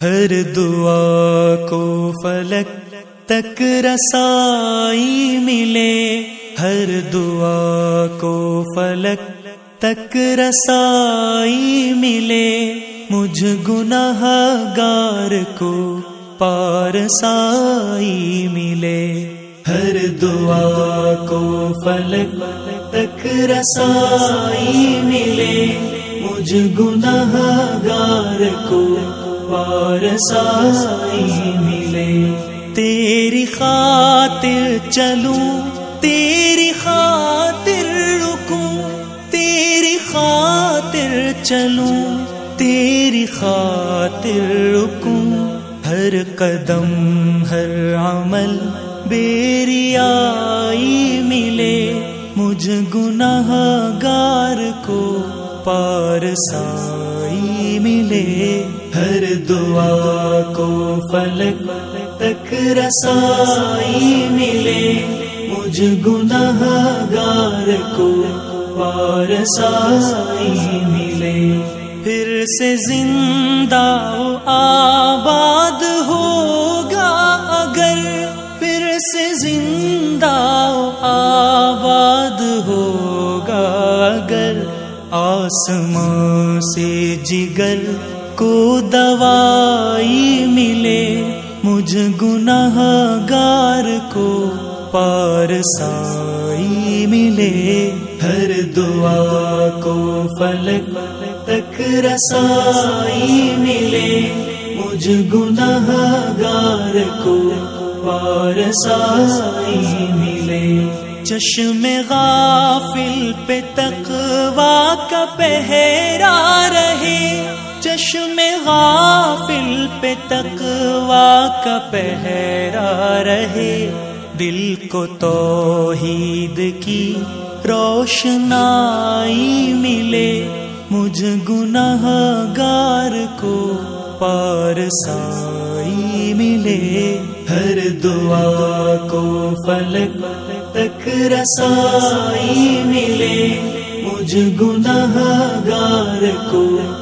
ہر دعا کو فلک تک رسائی ملے، ہر دعا کو فلک تک رسائی ملے، مجھ گناہ گار کو پارسائی ملے، ہر دعا کو فلک تک رسائی ملے، مجھ گناہ گار کو پارسائی ملے، تیری خاطر چلوں، تیری خاطر رکوں، تیری خاطر چلوں، تیری خاطر رکوں، ہر قدم ہر عمل بے ریائی ملے، مجھ گناہ گار کو پارسائی ملے، ہر دعا کو فلک تک رسائی ملے، مجھ گناہ گار کو پارسائی ملے، پھر سے زندہ و آباد ہوگا اگر، پھر سے زندہ و آباد ہوگا اگر، آسمان سے جگر کو دوائی ملے، مجھ گناہ گار کو پارسائی ملے، ہر دعا کو فلک تک رسائی ملے، مجھ گناہ گار کو پارسائی ملے، چشم غافل پہ تقویٰ کا پہرا رہے، چشم غافل پہ تقویٰ کا پہرا رہے، دل کو توحید کی روشنائی ملے، مجھ گناہ گار کو پارسائی ملے، ہر دعا کو فلک تک رسائی ملے، مجھ گناہ گار کو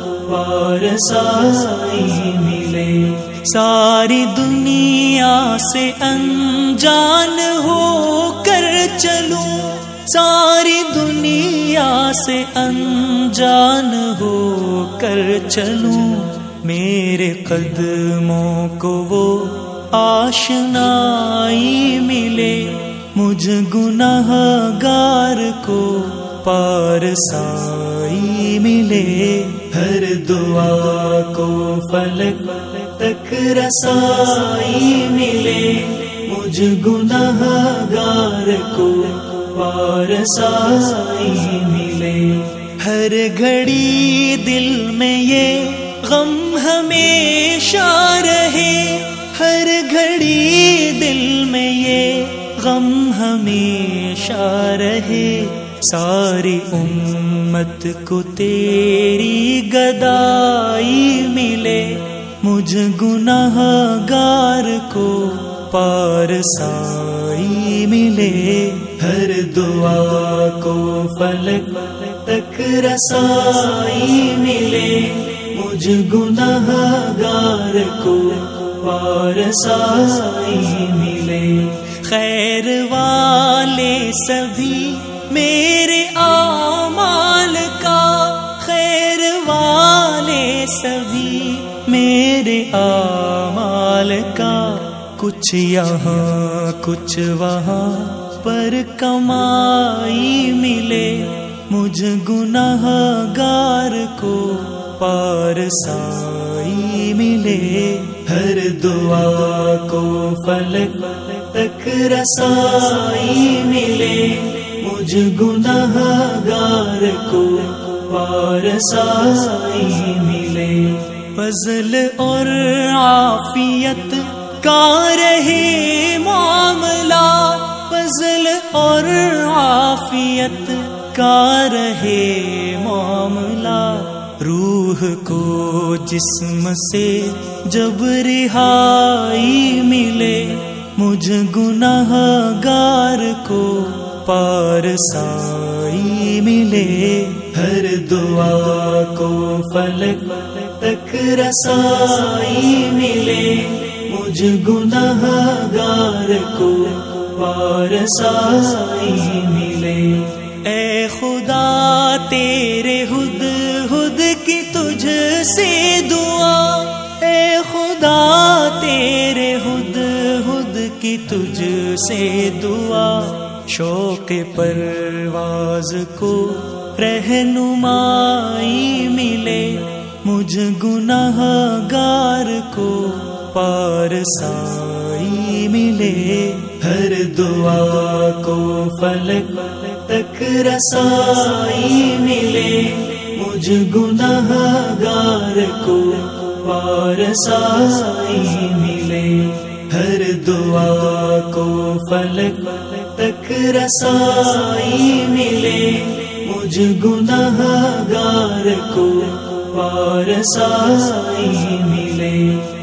پارسائی ملے، ساری دنیا سے انجان ہو کر چلوں، ساری دنیا سے انجان ہو کر چلوں، میرے قدموں کو وہ آشنائی ملے، مجھ گناہ گار کو پارسائی ملے، ہر دعا کو فلک تک رسائی ملے، مجھ گناہ گار کو پارسائی ملے، ہر گھڑی دل میں یہ غم ہمیشہ رہے، ہر گھڑی دل میں یہ غم ہمیشہ رہے، ساری امت کو تیری گدائی ملے، مجھ گناہ گار کو پارسائی ملے، ہر دعا کو فلک تک رسائی ملے، مجھ گناہ گار کو پارسائی ملے، خیر والے سبھی میرے اعمال کا، خیر والے سبھی میرے اعمال کا، کچھ یہاں کچھ وہاں پر کمائی ملے، مجھ گناہ گار کو پارسائی ملے، ہر دعا کو فلک تک رسائی ملے، مجھ گناہ گار کو پارسائی ملے، فضل اور عافیت کا رہے معاملہ، فضل اور عافیت کا رہے معاملہ، روح کو جسم سے جب رہائی ملے، مجھ گناہ گار کو پارسائی ملے، ہر دعا کو فلک تک رسائی ملے، مجھ گناہ گار کو پارسائی ملے۔ اے خدا تیرے ہدہد کی تجھ سے دعا، اے خدا تیرے ہدہد کی تجھ سے دعا، شوق پرواز کو رہنمائی ملے، مجھ گناہ گار کو پارسائی ملے، ہر دعا کو فلک تک رسائی ملے، مجھ گناہ گار کو پارسائی ملے، ہر دعا کو فلک تک رسائی ملے، مجھ گناہ گار کو پارسائی ملے۔